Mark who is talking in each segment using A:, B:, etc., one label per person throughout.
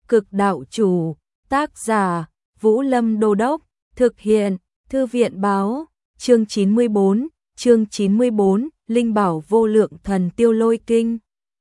A: Cực đạo chủ, tác giả, Vũ Lâm Đô Đốc, thực hiện, Thư viện báo, chương 94, Linh Bảo Vô Lượng Thần Tiêu Lôi Kinh.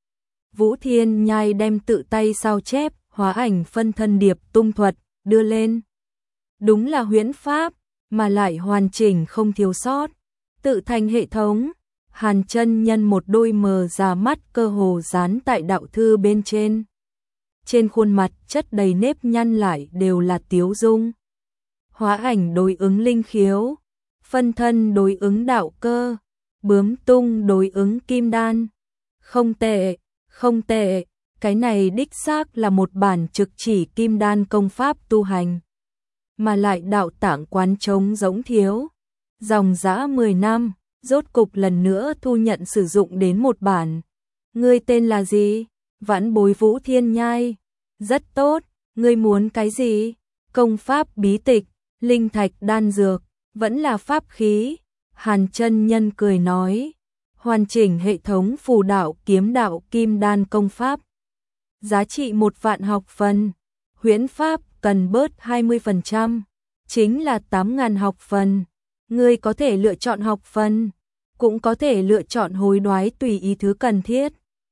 A: Vũ Thiên Nhai đem tự tay sao chép, hóa ảnh phân thân điệp tung thuật, đưa lên. Đúng là huyễn pháp, mà lại hoàn chỉnh không thiếu sót. Tự thành hệ thống, Hàn chân nhân một đôi mờ ra mắt cơ hồ dán tại đạo thư bên trên. Trên khuôn mặt chất đầy nếp nhăn lại đều là tiếu dung. Hóa ảnh đối ứng linh khiếu, phân thân đối ứng đạo cơ, bướm tung đối ứng kim đan. Không tệ, không tệ, cái này đích xác là một bản trực chỉ kim đan công pháp tu hành. Mà lại đạo tạng quán trống giống thiếu. Dòng dã 10 năm, rốt cục lần nữa thu nhận sử dụng đến một bản. Ngươi tên là gì? Vãn bối Vũ Thiên Nhai. Rất tốt, ngươi muốn cái gì? Công pháp bí tịch, linh thạch đan dược, vẫn là pháp khí. Hàn chân nhân cười nói, hoàn chỉnh hệ thống phù đạo kiếm đạo kim đan công pháp. Giá trị 1 vạn học phần, huyễn pháp cần bớt 20%, chính là 8.000 học phần. Ngươi có thể lựa chọn học phần, cũng có thể lựa chọn hối đoái tùy ý thứ cần thiết.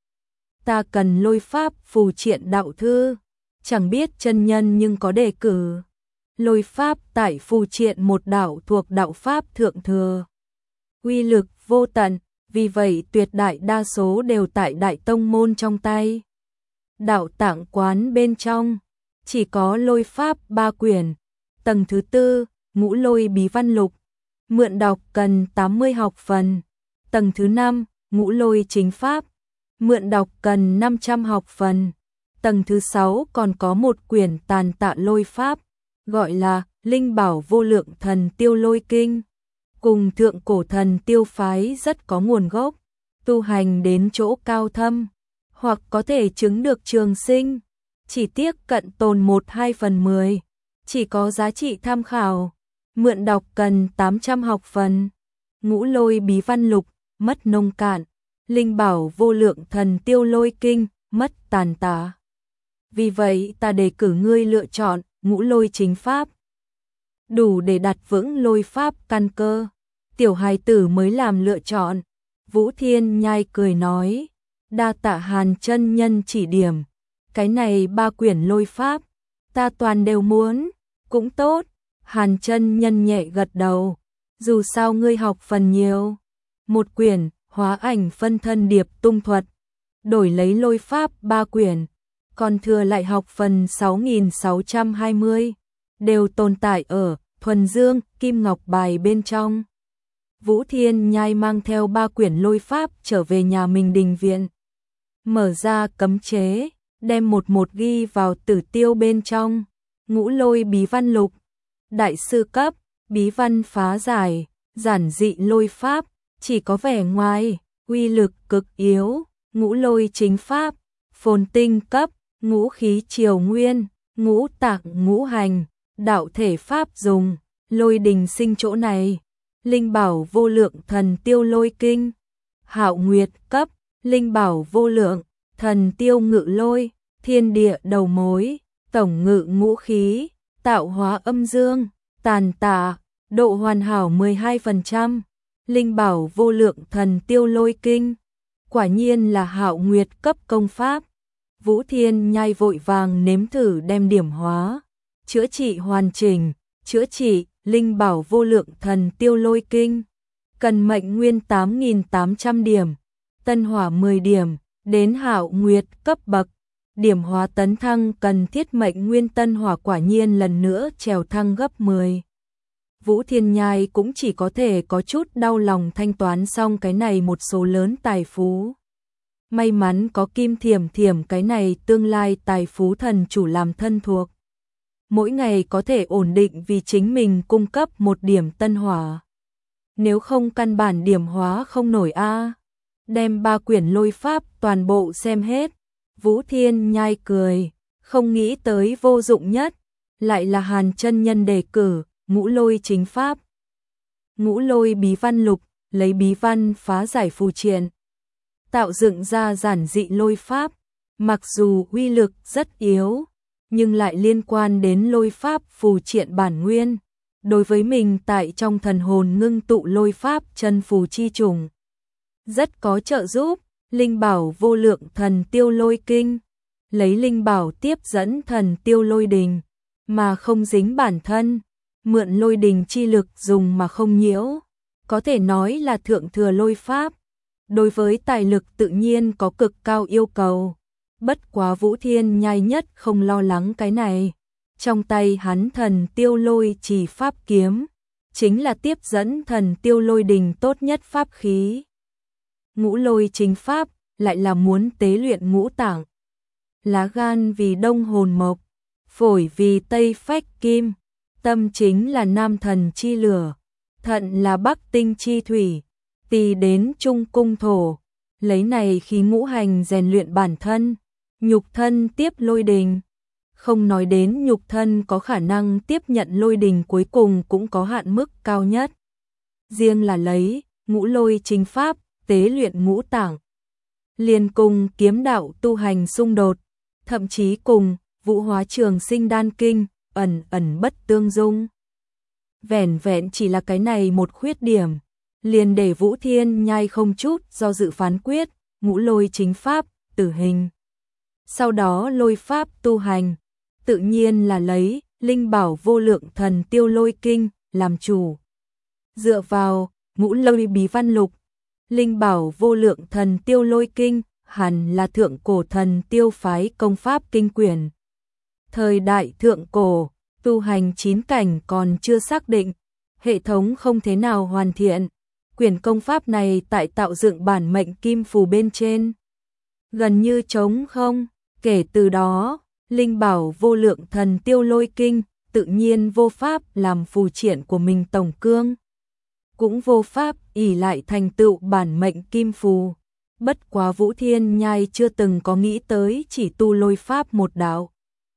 A: Ta cần lôi pháp phù triện đạo thư, chẳng biết chân nhân nhưng có đề cử. Lôi pháp tại phù triện một đạo thuộc đạo pháp thượng thừa. Uy lực vô tận, vì vậy tuyệt đại đa số đều tại đại tông môn trong tay. Đạo tạng quán bên trong, chỉ có lôi pháp 3 quyển. Tầng thứ 4, ngũ lôi bí văn lục. Mượn đọc cần 80 học phần. Tầng thứ 5, ngũ lôi chính pháp. Mượn đọc cần 500 học phần. Tầng thứ 6 còn có một quyển tàn tạ lôi pháp, gọi là Linh Bảo Vô Lượng Thần Tiêu Lôi Kinh. Cùng thượng cổ thần tiêu phái rất có nguồn gốc, tu hành đến chỗ cao thâm, hoặc có thể chứng được trường sinh. Chỉ tiếc cận tồn 1/2/10, chỉ có giá trị tham khảo. Mượn đọc cần 800 học phần. Ngũ lôi bí văn lục, mất nông cạn. Linh Bảo Vô Lượng Thần Tiêu Lôi Kinh, mất tàn tả. Vì vậy ta đề cử ngươi lựa chọn ngũ lôi chính pháp. Đủ để đặt vững lôi pháp căn cơ. Tiểu hài tử mới làm lựa chọn. Vũ Thiên Nhai cười nói, đa tạ Hàn chân nhân chỉ điểm. Cái này 3 quyển lôi pháp, ta toàn đều muốn. Cũng tốt. Hàn chân nhân nhẹ gật đầu. Dù sao ngươi học phần nhiều. Một quyển, hóa ảnh phân thân điệp tung thuật. Đổi lấy lôi pháp 3 quyển. Còn thừa lại học phần 6.620. Đều tồn tại ở thuần dương, kim ngọc bài bên trong. Vũ Thiên Nhai mang theo 3 quyển lôi pháp trở về nhà mình đình viện. Mở ra cấm chế, đem một ghi vào tử tiêu bên trong. Ngũ lôi bí văn lục. Đại sư cấp, bí văn phá giải, giản dị lôi pháp, chỉ có vẻ ngoài, uy lực cực yếu. Ngũ lôi chính pháp, phồn tinh cấp, ngũ khí triều nguyên, ngũ tạng ngũ hành, đạo thể pháp dùng, lôi đình sinh chỗ này. Linh Bảo Vô Lượng Thần Tiêu Lôi Kinh, Hạo Nguyệt cấp, Linh Bảo Vô Lượng Thần Tiêu Ngự Lôi, thiên địa đầu mối, tổng ngự ngũ khí, tạo hóa âm dương, tàn tạ, độ hoàn hảo 12%. Linh Bảo Vô Lượng Thần Tiêu Lôi Kinh, quả nhiên là Hạo Nguyệt cấp công pháp. Vũ Thiên Nhai vội vàng nếm thử đem điểm hóa, chữa trị hoàn chỉnh, chữa trị Linh Bảo Vô Lượng Thần Tiêu Lôi Kinh. Cần mệnh nguyên 8.800 điểm, tân hỏa 10 điểm, đến Hạo Nguyệt cấp bậc. Điểm hóa tấn thăng cần thiết mệnh nguyên tân hỏa quả nhiên lần nữa trèo thăng gấp 10. Vũ Thiên Nhai cũng chỉ có thể có chút đau lòng thanh toán xong cái này một số lớn tài phú. May mắn có Kim Thiểm Thiểm cái này tương lai tài phú thần chủ làm thân thuộc. Mỗi ngày có thể ổn định vì chính mình cung cấp 1 điểm tân hỏa. Nếu không căn bản điểm hóa không nổi a. Đem 3 quyển lôi pháp toàn bộ xem hết. Vũ Thiên Nhai cười, không nghĩ tới vô dụng nhất, lại là Hàn chân nhân đề cử, ngũ lôi chính pháp. Ngũ lôi bí văn lục, lấy bí văn phá giải phù triện, tạo dựng ra giản dị lôi pháp, mặc dù uy lực rất yếu, nhưng lại liên quan đến lôi pháp phù triện bản nguyên. Đối với mình tại trong thần hồn ngưng tụ lôi pháp chân phù chi trùng, rất có trợ giúp. Linh bảo vô lượng thần tiêu lôi kinh, lấy linh bảo tiếp dẫn thần tiêu lôi đình, mà không dính bản thân, mượn lôi đình chi lực dùng mà không nhiễu, có thể nói là thượng thừa lôi pháp. Đối với tài lực tự nhiên có cực cao yêu cầu, bất quá Vũ Thiên Nhai nhất không lo lắng cái này. Trong tay hắn thần tiêu lôi chỉ pháp kiếm, chính là tiếp dẫn thần tiêu lôi đình tốt nhất pháp khí. Ngũ lôi chính pháp lại là muốn tế luyện ngũ tạng. Lá gan vì đông hồn mộc, phổi vì tây phách kim, tâm chính là nam thần chi lửa, thận là bắc tinh chi thủy, tỳ đến trung cung thổ. Lấy này khí ngũ hành rèn luyện bản thân, nhục thân tiếp lôi đình. Không nói đến nhục thân có khả năng tiếp nhận lôi đình cuối cùng cũng có hạn mức cao nhất. Riêng là lấy ngũ lôi chính pháp tế luyện ngũ tạng, liền cùng kiếm đạo tu hành xung đột, thậm chí cùng Vũ Hóa Trường Sinh Đan Kinh ẩn ẩn bất tương dung. Vẻn vẹn chỉ là cái này một khuyết điểm, liền để Vũ Thiên Nhai không chút do dự phán quyết, ngũ lôi chính pháp, tử hình. Sau đó lôi pháp tu hành, tự nhiên là lấy linh bảo vô lượng thần tiêu lôi kinh làm chủ. Dựa vào ngũ lôi bí văn lục, linh bảo vô lượng thần tiêu lôi kinh hẳn là thượng cổ thần tiêu phái công pháp kinh quyển. Thời đại thượng cổ, tu hành 9 cảnh còn chưa xác định, hệ thống không thế nào hoàn thiện. Quyển công pháp này tại tạo dựng bản mệnh kim phù bên trên, gần như trống không. Kể từ đó, linh bảo vô lượng thần tiêu lôi kinh tự nhiên vô pháp làm phù triện của mình tổng cương, cũng vô pháp ỷ lại thành tựu bản mệnh kim phù. Bất quá Vũ Thiên Nhai chưa từng có nghĩ tới chỉ tu lôi pháp một đạo.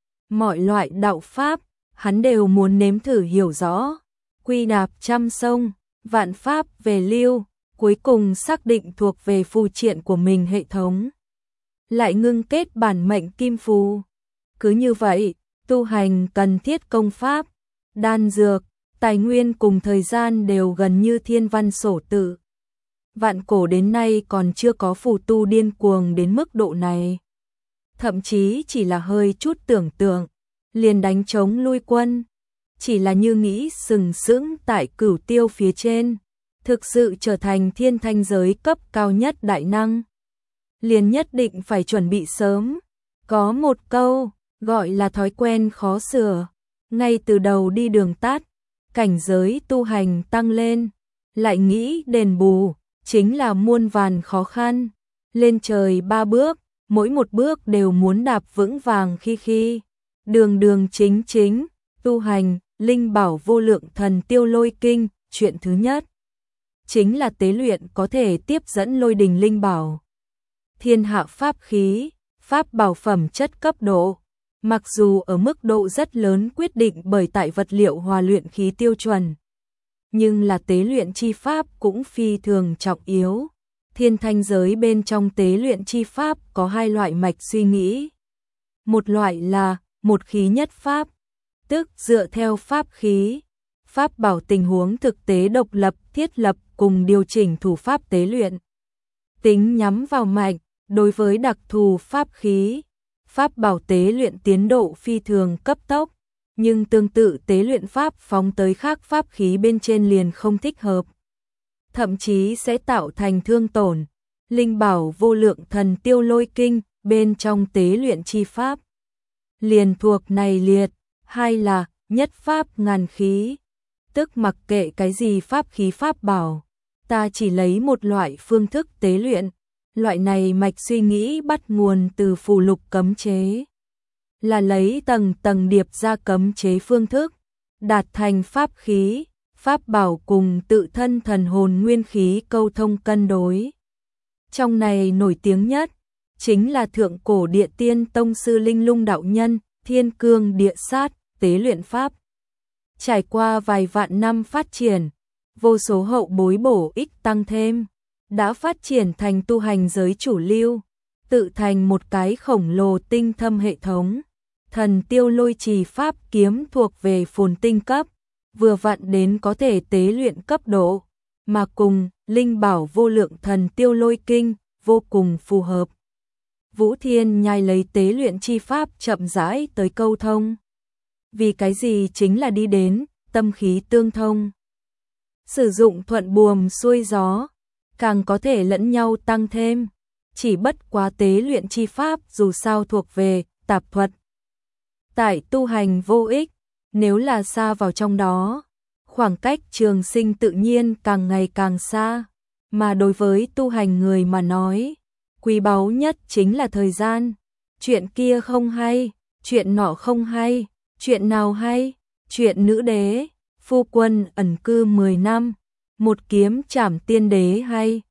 A: Mọi loại đạo pháp, hắn đều muốn nếm thử hiểu rõ, quy đạp trăm sông, vạn pháp về lưu, cuối cùng xác định thuộc về phù triện của mình hệ thống. Lại ngưng kết bản mệnh kim phù. Cứ như vậy, tu hành cần thiết công pháp, đan dược, tài nguyên cùng thời gian đều gần như thiên văn sổ tự. Vạn cổ đến nay còn chưa có phù tu điên cuồng đến mức độ này. Thậm chí chỉ là hơi chút tưởng tượng, liền đánh trống lui quân. Chỉ là như nghĩ sừng sững tại cửu tiêu phía trên, thực sự trở thành thiên thanh giới cấp cao nhất đại năng, liền nhất định phải chuẩn bị sớm. Có một câu gọi là thói quen khó sửa, ngay từ đầu đi đường tắt, cảnh giới tu hành tăng lên, lại nghĩ đền bù, chính là muôn vàn khó khăn. Lên trời 3 bước, mỗi một bước đều muốn đạp vững vàng khi. Đường đường chính chính, tu hành, linh bảo vô lượng thần tiêu lôi kinh, chuyện thứ nhất chính là tế luyện có thể tiếp dẫn lôi đình linh bảo. Thiên hạ pháp khí, pháp bảo phẩm chất cấp độ, mặc dù ở mức độ rất lớn quyết định bởi tại vật liệu hòa luyện khí tiêu chuẩn, nhưng là tế luyện chi pháp cũng phi thường trọng yếu. Thiên thanh giới bên trong tế luyện chi pháp có 2 loại mạch suy nghĩ. Một loại là một khí nhất pháp, tức dựa theo pháp khí, pháp bảo tình huống thực tế độc lập thiết lập cùng điều chỉnh thủ pháp tế luyện. Tính nhắm vào mạch, đối với đặc thù pháp khí, pháp bảo tế luyện tiến độ phi thường cấp tốc, nhưng tương tự tế luyện pháp phóng tới khác pháp khí bên trên liền không thích hợp, thậm chí sẽ tạo thành thương tổn. Linh bảo vô lượng thần tiêu lôi kinh bên trong tế luyện chi pháp liền thuộc này liệt. Hai là nhất pháp ngàn khí, tức mặc kệ cái gì pháp khí pháp bảo, ta chỉ lấy một loại phương thức tế luyện. Loại này mạch suy nghĩ bắt nguồn từ phù lục cấm chế, là lấy tầng tầng điệp ra cấm chế phương thức, đạt thành pháp khí, pháp bảo cùng tự thân thần hồn nguyên khí câu thông cân đối. Trong này nổi tiếng nhất chính là thượng cổ địa tiên tông sư Linh Lung đạo nhân, Thiên Cương Địa Sát tế luyện pháp. Trải qua vài vạn năm phát triển, vô số hậu bối bổ ích tăng thêm, đã phát triển thành tu hành giới chủ lưu, tự thành một cái khổng lồ tinh thâm hệ thống. Thần tiêu lôi trì pháp kiếm thuộc về phồn tinh cấp, vừa vặn đến có thể tế luyện cấp độ, mà cùng linh bảo vô lượng thần tiêu lôi kinh vô cùng phù hợp. Vũ Thiên Nhai lấy tế luyện chi pháp chậm rãi tới câu thông. Vì cái gì chính là đi đến tâm khí tương thông. Sử dụng thuận buồm xuôi gió, càng có thể lẫn nhau tăng thêm. Chỉ bất quá tế luyện chi pháp dù sao thuộc về tạp thuật. Tại tu hành vô ích, nếu là xa vào trong đó, khoảng cách trường sinh tự nhiên càng ngày càng xa. Mà đối với tu hành người mà nói, quý báu nhất chính là thời gian. Chuyện kia không hay, chuyện nọ không hay, chuyện nào hay, chuyện nữ đế, phu quân ẩn cư 10 năm, một kiếm trảm tiên đế hay.